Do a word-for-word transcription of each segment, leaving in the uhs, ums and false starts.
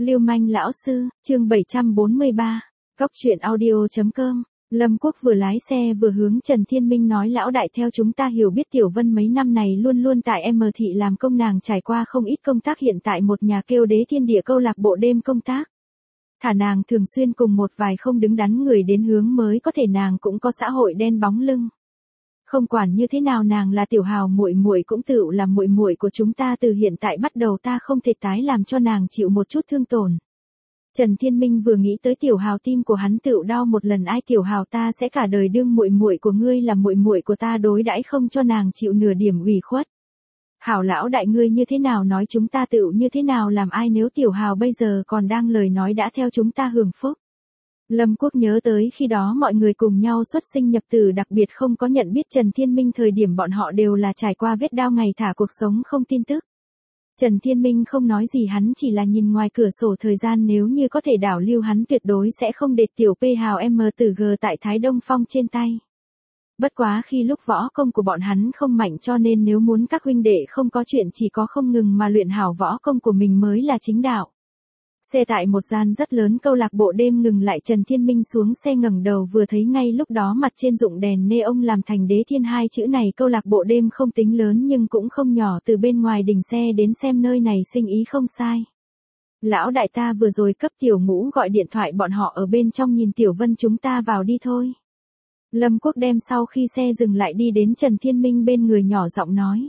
Lưu manh lão sư, chương bảy trăm bốn mươi ba, Cóc truyện audio chấm com. Lâm Quốc vừa lái xe vừa hướng Trần Thiên Minh nói lão đại theo chúng ta hiểu biết Tiểu Vân mấy năm này luôn luôn tại M thị làm công nàng trải qua không ít công tác hiện tại một nhà kêu Đế Thiên Địa câu lạc bộ đêm công tác. Thả nàng thường xuyên cùng một vài không đứng đắn người đến hướng mới có thể nàng cũng có xã hội đen bóng lưng. Không quản như thế nào nàng là tiểu hào muội muội cũng tự là muội muội của chúng ta từ hiện tại bắt đầu ta không thể tái làm cho nàng chịu một chút thương tổn. Trần Thiên Minh vừa nghĩ tới tiểu hào tim của hắn tự đau một lần ai tiểu hào ta sẽ cả đời đương muội muội của ngươi là muội muội của ta đối đãi không cho nàng chịu nửa điểm ủy khuất. Hảo lão đại ngươi như thế nào nói chúng ta tự như thế nào làm ai nếu tiểu hào bây giờ còn đang lời nói đã theo chúng ta hưởng phúc. Lâm Quốc nhớ tới khi đó mọi người cùng nhau xuất sinh nhập tử đặc biệt không có nhận biết Trần Thiên Minh thời điểm bọn họ đều là trải qua vết đao ngày thả cuộc sống không tin tức. Trần Thiên Minh không nói gì hắn chỉ là nhìn ngoài cửa sổ thời gian nếu như có thể đảo lưu hắn tuyệt đối sẽ không để tiểu P hào M từ G tại Thái Đông Phong trên tay. Bất quá khi lúc võ công của bọn hắn không mạnh cho nên nếu muốn các huynh đệ không có chuyện chỉ có không ngừng mà luyện hảo võ công của mình mới là chính đạo. Xe tại một gian rất lớn câu lạc bộ đêm ngừng lại Trần Thiên Minh xuống xe ngẩng đầu vừa thấy ngay lúc đó mặt trên dụng đèn neon làm thành Đế Thiên hai chữ này câu lạc bộ đêm không tính lớn nhưng cũng không nhỏ từ bên ngoài đình xe đến xem nơi này sinh ý không sai. Lão đại ta vừa rồi cấp tiểu ngũ gọi điện thoại bọn họ ở bên trong nhìn Tiểu Vân chúng ta vào đi thôi. Lâm Quốc đem sau khi xe dừng lại đi đến Trần Thiên Minh bên người nhỏ giọng nói.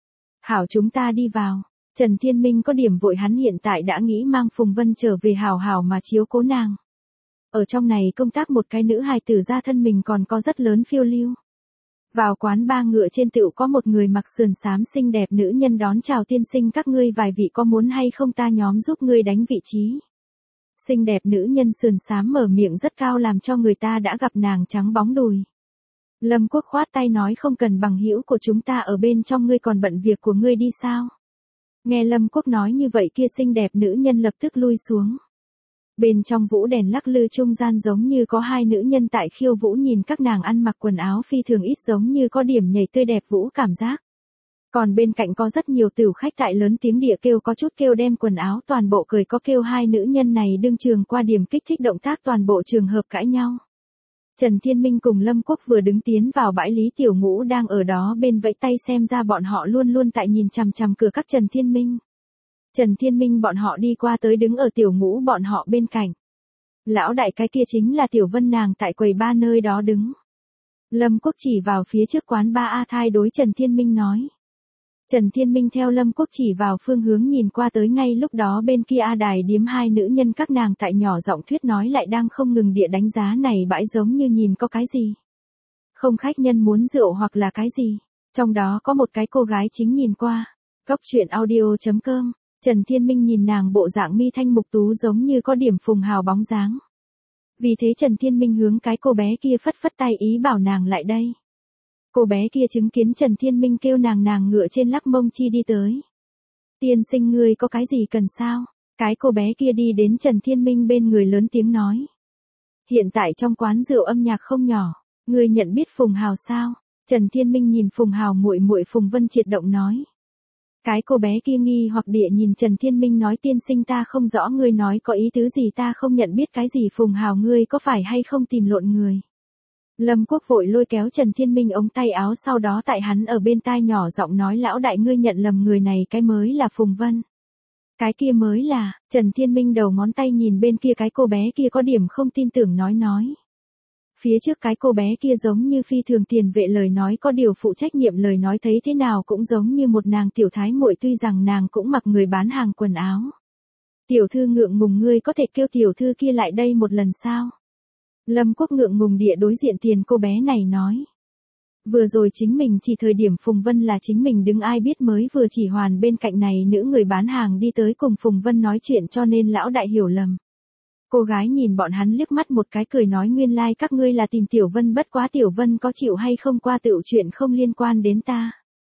Hảo chúng ta đi vào. Trần Thiên Minh có điểm vội hắn hiện tại đã nghĩ mang Phùng Vân trở về hảo hảo mà chiếu cố nàng. Ở trong này công tác một cái nữ hài tử ra thân mình còn có rất lớn phiêu lưu. Vào quán ba ngựa trên tựu có một người mặc sườn xám xinh đẹp nữ nhân đón chào tiên sinh các ngươi vài vị có muốn hay không ta nhóm giúp ngươi đánh vị trí. Xinh đẹp nữ nhân sườn xám mở miệng rất cao làm cho người ta đã gặp nàng trắng bóng đùi. Lâm Quốc khoát tay nói không cần bằng hữu của chúng ta ở bên trong ngươi còn bận việc của ngươi đi sao. Nghe Lâm Quốc nói như vậy kia xinh đẹp nữ nhân lập tức lui xuống. Bên trong vũ đèn lắc lư trung gian giống như có hai nữ nhân tại khiêu vũ nhìn các nàng ăn mặc quần áo phi thường ít giống như có điểm nhảy tươi đẹp vũ cảm giác. Còn bên cạnh có rất nhiều tửu khách tại lớn tiếng địa kêu có chút kêu đem quần áo toàn bộ cười có kêu hai nữ nhân này đương trường qua điểm kích thích động tác toàn bộ trường hợp cãi nhau. Trần Thiên Minh cùng Lâm Quốc vừa đứng tiến vào bãi Lý Tiểu Ngũ đang ở đó bên vẫy tay xem ra bọn họ luôn luôn tại nhìn chằm chằm cửa các Trần Thiên Minh. Trần Thiên Minh bọn họ đi qua tới đứng ở Tiểu Ngũ bọn họ bên cạnh. Lão đại cái kia chính là Tiểu Vân nàng tại quầy ba nơi đó đứng. Lâm Quốc chỉ vào phía trước quán ba A Thai đối Trần Thiên Minh nói. Trần Thiên Minh theo Lâm Quốc chỉ vào phương hướng nhìn qua tới ngay lúc đó bên kia A Đài điếm hai nữ nhân các nàng tại nhỏ giọng thuyết nói lại đang không ngừng địa đánh giá này bãi giống như nhìn có cái gì. Không khách nhân muốn rượu hoặc là cái gì. Trong đó có một cái cô gái chính nhìn qua. Cóc truyện audio chấm com. Trần Thiên Minh nhìn nàng bộ dạng mi thanh mục tú giống như có điểm phùng hào bóng dáng. Vì thế Trần Thiên Minh hướng cái cô bé kia phất phất tay ý bảo nàng lại đây. Cô bé kia chứng kiến Trần Thiên Minh kêu nàng nàng ngựa trên lắc mông chi đi tới. Tiên sinh ngươi có cái gì cần sao? Cái cô bé kia đi đến Trần Thiên Minh bên người lớn tiếng nói. Hiện tại trong quán rượu âm nhạc không nhỏ, ngươi nhận biết Phùng Hào sao? Trần Thiên Minh nhìn Phùng Hào muội muội Phùng Vân triệt động nói. Cái cô bé kia nghi hoặc địa nhìn Trần Thiên Minh nói tiên sinh ta không rõ ngươi nói có ý tứ gì ta không nhận biết cái gì Phùng Hào ngươi có phải hay không tìm lộn người. Lâm Quốc vội lôi kéo Trần Thiên Minh ống tay áo sau đó tại hắn ở bên tai nhỏ giọng nói lão đại ngươi nhận lầm người này cái mới là Phùng Vân. Cái kia mới là, Trần Thiên Minh đầu ngón tay nhìn bên kia cái cô bé kia có điểm không tin tưởng nói nói. Phía trước cái cô bé kia giống như phi thường tiền vệ lời nói có điều phụ trách nhiệm lời nói thấy thế nào cũng giống như một nàng tiểu thái muội tuy rằng nàng cũng mặc người bán hàng quần áo. Tiểu thư ngượng ngùng ngươi có thể kêu tiểu thư kia lại đây một lần sao? Lâm Quốc ngượng ngùng địa đối diện tiền cô bé này nói. Vừa rồi chính mình chỉ thời điểm Phùng Vân là chính mình đứng ai biết mới vừa chỉ hoàn bên cạnh này nữ người bán hàng đi tới cùng Phùng Vân nói chuyện cho nên lão đại hiểu lầm. Cô gái nhìn bọn hắn liếc mắt một cái cười nói nguyên lai like các ngươi là tìm Tiểu Vân bất quá Tiểu Vân có chịu hay không qua tựu chuyện không liên quan đến ta.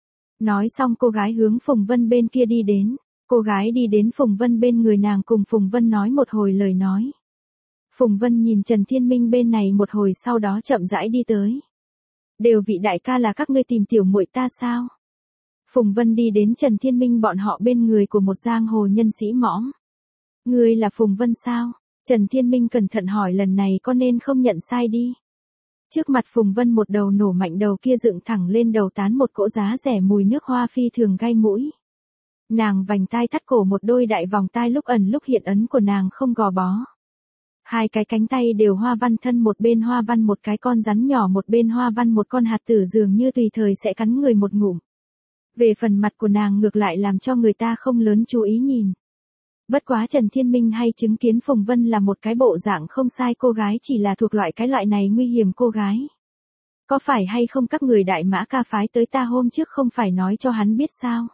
Nói xong cô gái hướng Phùng Vân bên kia đi đến. Cô gái đi đến Phùng Vân bên người nàng cùng Phùng Vân nói một hồi lời nói. Phùng Vân nhìn Trần Thiên Minh bên này một hồi sau đó chậm rãi đi tới. Đều vị đại ca là các ngươi tìm tiểu muội ta sao? Phùng Vân đi đến Trần Thiên Minh bọn họ bên người của một giang hồ nhân sĩ mõm. Ngươi là Phùng Vân sao? Trần Thiên Minh cẩn thận hỏi lần này có nên không nhận sai đi. Trước mặt Phùng Vân một đầu nổ mạnh đầu kia dựng thẳng lên đầu tán một cỗ giá rẻ mùi nước hoa phi thường gai mũi. Nàng vành tai thắt cổ một đôi đại vòng tai lúc ẩn lúc hiện ấn của nàng không gò bó. Hai cái cánh tay đều hoa văn thân, một bên hoa văn một cái con rắn nhỏ, một bên hoa văn một con hạt tử dường như tùy thời sẽ cắn người một ngụm. Về phần mặt của nàng ngược lại làm cho người ta không lớn chú ý nhìn. Bất quá Trần Thiên Minh hay chứng kiến Phùng Vân là một cái bộ dạng không sai cô gái, chỉ là thuộc loại cái loại này nguy hiểm cô gái. Có phải hay không các người Đại Mã ca phái tới ta hôm trước không phải nói cho hắn biết sao?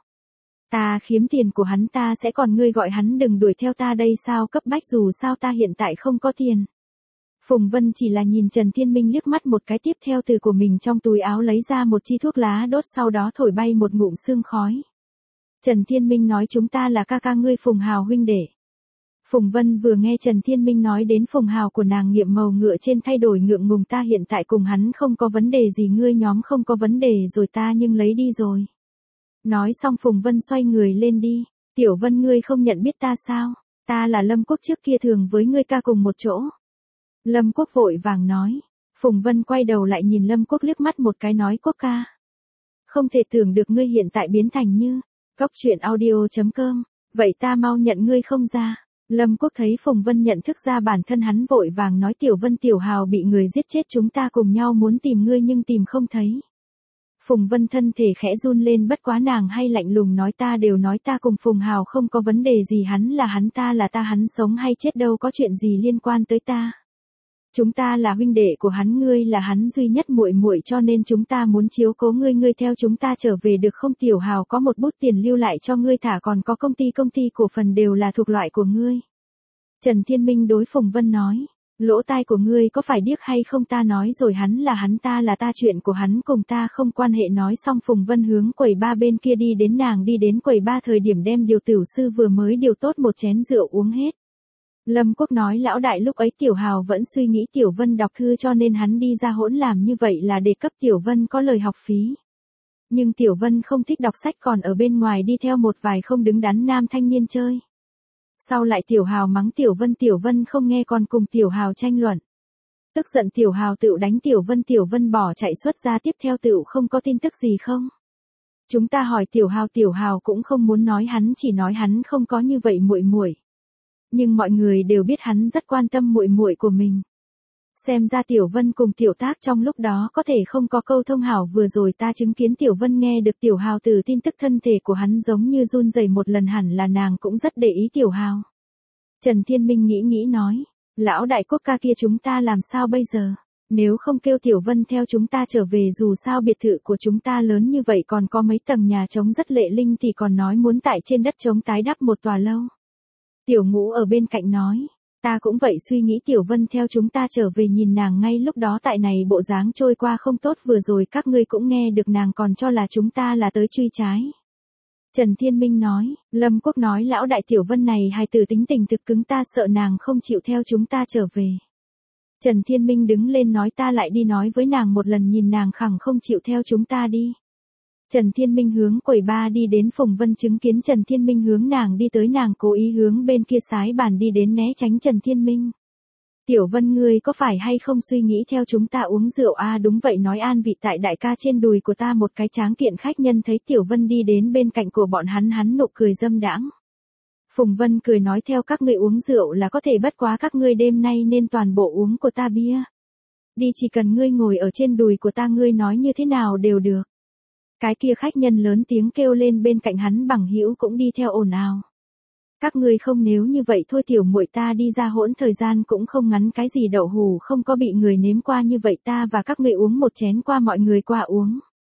Ta khiếm tiền của hắn ta sẽ còn ngươi gọi hắn đừng đuổi theo ta đây sao, cấp bách dù sao ta hiện tại không có tiền. Phùng Vân chỉ là nhìn Trần Thiên Minh liếc mắt một cái, tiếp theo từ của mình trong túi áo lấy ra một chi thuốc lá đốt, sau đó thổi bay một ngụm sương khói. Trần Thiên Minh nói chúng ta là ca ca ngươi Phùng Hào huynh đệ. Phùng Vân vừa nghe Trần Thiên Minh nói đến Phùng Hào của nàng nghiệm màu ngựa trên thay đổi ngượng ngùng, ta hiện tại cùng hắn không có vấn đề gì, ngươi nhóm không có vấn đề rồi ta nhưng lấy đi rồi. Nói xong Phùng Vân xoay người lên đi. Tiểu Vân ngươi không nhận biết ta sao? Ta là Lâm Quốc trước kia thường với ngươi ca cùng một chỗ. Lâm Quốc vội vàng nói. Phùng Vân quay đầu lại nhìn Lâm Quốc liếc mắt một cái nói Quốc ca. Không thể tưởng được ngươi hiện tại biến thành như. Cóc truyện audio chấm com. Vậy ta mau nhận ngươi không ra. Lâm Quốc thấy Phùng Vân nhận thức ra bản thân hắn vội vàng nói Tiểu Vân Tiểu Hào bị người giết chết, chúng ta cùng nhau muốn tìm ngươi nhưng tìm không thấy. Phùng Vân thân thể khẽ run lên, bất quá nàng hay lạnh lùng nói ta đều nói ta cùng Phùng Hào không có vấn đề gì, hắn là hắn ta là ta, hắn sống hay chết đâu có chuyện gì liên quan tới ta. Chúng ta là huynh đệ của hắn, ngươi là hắn duy nhất muội muội, cho nên chúng ta muốn chiếu cố ngươi, ngươi theo chúng ta trở về được không? Tiểu Hào có một bút tiền lưu lại cho ngươi, thả còn có công ty công ty cổ phần đều là thuộc loại của ngươi. Trần Thiên Minh đối Phùng Vân nói. Lỗ tai của ngươi có phải điếc hay không, ta nói rồi hắn là hắn ta là ta, chuyện của hắn cùng ta không quan hệ. Nói xong Phùng Vân hướng quầy ba bên kia đi đến, nàng đi đến quầy ba thời điểm đem điều tiểu sư vừa mới điều tốt một chén rượu uống hết. Lâm Quốc nói lão đại lúc ấy Tiểu Hào vẫn suy nghĩ Tiểu Vân đọc thư cho nên hắn đi ra hỗn làm như vậy là để cấp Tiểu Vân có lời học phí. Nhưng Tiểu Vân không thích đọc sách, còn ở bên ngoài đi theo một vài không đứng đắn nam thanh niên chơi. Sau lại Tiểu Hào mắng Tiểu Vân, Tiểu Vân không nghe còn cùng Tiểu Hào tranh luận. Tức giận Tiểu Hào tự đánh Tiểu Vân, Tiểu Vân bỏ chạy xuất ra, tiếp theo tự không có tin tức gì không. Chúng ta hỏi Tiểu Hào, Tiểu Hào cũng không muốn nói, hắn chỉ nói hắn không có như vậy muội muội. Nhưng mọi người đều biết hắn rất quan tâm muội muội của mình. Xem ra Tiểu Vân cùng Tiểu Tác trong lúc đó có thể không có câu thông hảo, vừa rồi ta chứng kiến Tiểu Vân nghe được Tiểu Hào từ tin tức thân thể của hắn giống như run rẩy một lần, hẳn là nàng cũng rất để ý Tiểu Hào. Trần Thiên Minh nghĩ nghĩ nói, lão đại Quốc ca kia chúng ta làm sao bây giờ? Nếu không kêu Tiểu Vân theo chúng ta trở về, dù sao biệt thự của chúng ta lớn như vậy còn có mấy tầng nhà trống rất lệ linh, thì còn nói muốn tại trên đất trống tái đắp một tòa lâu. Tiểu Ngũ ở bên cạnh nói. Ta cũng vậy suy nghĩ, Tiểu Vân theo chúng ta trở về, nhìn nàng ngay lúc đó tại này bộ dáng trôi qua không tốt, vừa rồi các ngươi cũng nghe được nàng còn cho là chúng ta là tới truy trái. Trần Thiên Minh nói, Lâm Quốc nói lão đại Tiểu Vân này hài tử tính tình thực cứng, ta sợ nàng không chịu theo chúng ta trở về. Trần Thiên Minh đứng lên nói ta lại đi nói với nàng một lần, nhìn nàng khẳng không chịu theo chúng ta đi. Trần Thiên Minh hướng quầy ba đi đến, Phùng Vân chứng kiến Trần Thiên Minh hướng nàng đi tới, nàng cố ý hướng bên kia sái bàn đi đến né tránh Trần Thiên Minh. Tiểu Vân ngươi có phải hay không suy nghĩ theo chúng ta uống rượu à? Đúng vậy, nói an vị tại đại ca trên đùi của ta. Một cái tráng kiện khách nhân thấy Tiểu Vân đi đến bên cạnh của bọn hắn, hắn nụ cười dâm đãng. Phùng Vân cười nói theo các ngươi uống rượu là có thể, bất quá các ngươi đêm nay nên toàn bộ uống của ta bia. Đi, chỉ cần ngươi ngồi ở trên đùi của ta, ngươi nói như thế nào đều được. Cái kia khách nhân lớn tiếng kêu lên, bên cạnh hắn bằng hữu cũng đi theo ồn ào. Các ngươi không, nếu như vậy thôi tiểu muội ta đi ra hỗn thời gian cũng không ngắn, cái gì đậu hù không có bị người nếm qua như vậy, ta và các ngươi uống một chén qua, mọi người qua uống.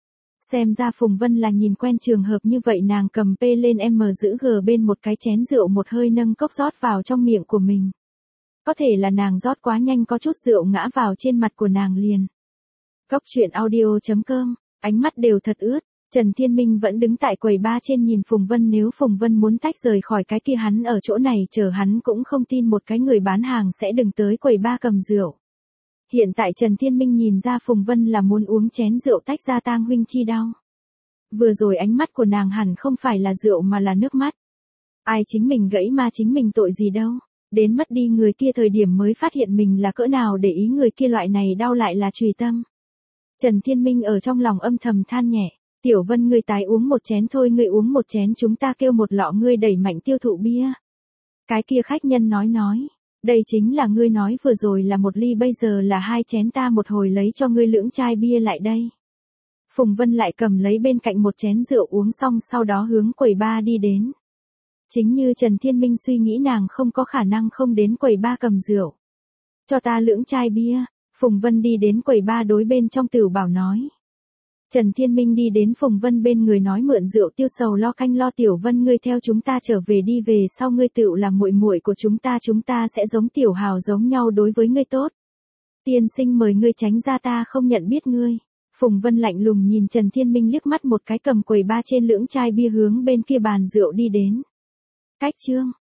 Xem ra Phùng Vân là nhìn quen trường hợp như vậy, nàng cầm P lên em giữ G bên một cái chén rượu, một hơi nâng cốc rót vào trong miệng của mình. Có thể là nàng rót quá nhanh, có chút rượu ngã vào trên mặt của nàng liền. Cóc truyện audio chấm com. Ánh mắt đều thật ướt. Trần Thiên Minh vẫn đứng tại quầy ba trên nhìn Phùng Vân, nếu Phùng Vân muốn tách rời khỏi cái kia hắn ở chỗ này chờ hắn cũng không tin một cái người bán hàng sẽ đừng tới quầy ba cầm rượu. Hiện tại Trần Thiên Minh nhìn ra Phùng Vân là muốn uống chén rượu tách ra tang huynh chi đau. Vừa rồi ánh mắt của nàng hẳn không phải là rượu mà là nước mắt. Ai chính mình gãy ma chính mình tội gì đâu. Đến mất đi người kia thời điểm mới phát hiện mình là cỡ nào để ý người kia, loại này đau lại là trùy tâm. Trần Thiên Minh ở trong lòng âm thầm than nhẹ. Tiểu Vân ngươi tái uống một chén thôi, ngươi uống một chén chúng ta kêu một lọ, ngươi đẩy mạnh tiêu thụ bia. Cái kia khách nhân nói nói. Đây chính là ngươi nói vừa rồi là một ly, bây giờ là hai chén, ta một hồi lấy cho ngươi lưỡng chai bia lại đây. Phùng Vân lại cầm lấy bên cạnh một chén rượu uống xong sau đó hướng quầy bar đi đến. Chính như Trần Thiên Minh suy nghĩ, nàng không có khả năng không đến quầy bar cầm rượu. Cho ta lưỡng chai bia. Phùng Vân đi đến quầy bar đối bên trong Tửu Bảo nói. Trần Thiên Minh đi đến Phùng Vân bên người nói mượn rượu tiêu sầu lo canh lo, Tiểu Vân ngươi theo chúng ta trở về đi, về sau ngươi tựu là muội muội của chúng ta, chúng ta sẽ giống tiểu hào giống nhau đối với ngươi tốt. Tiên sinh mời ngươi tránh ra, ta không nhận biết ngươi. Phùng Vân lạnh lùng nhìn Trần Thiên Minh liếc mắt một cái, cầm quầy ba trên lưỡng chai bia hướng bên kia bàn rượu đi đến. Cách chương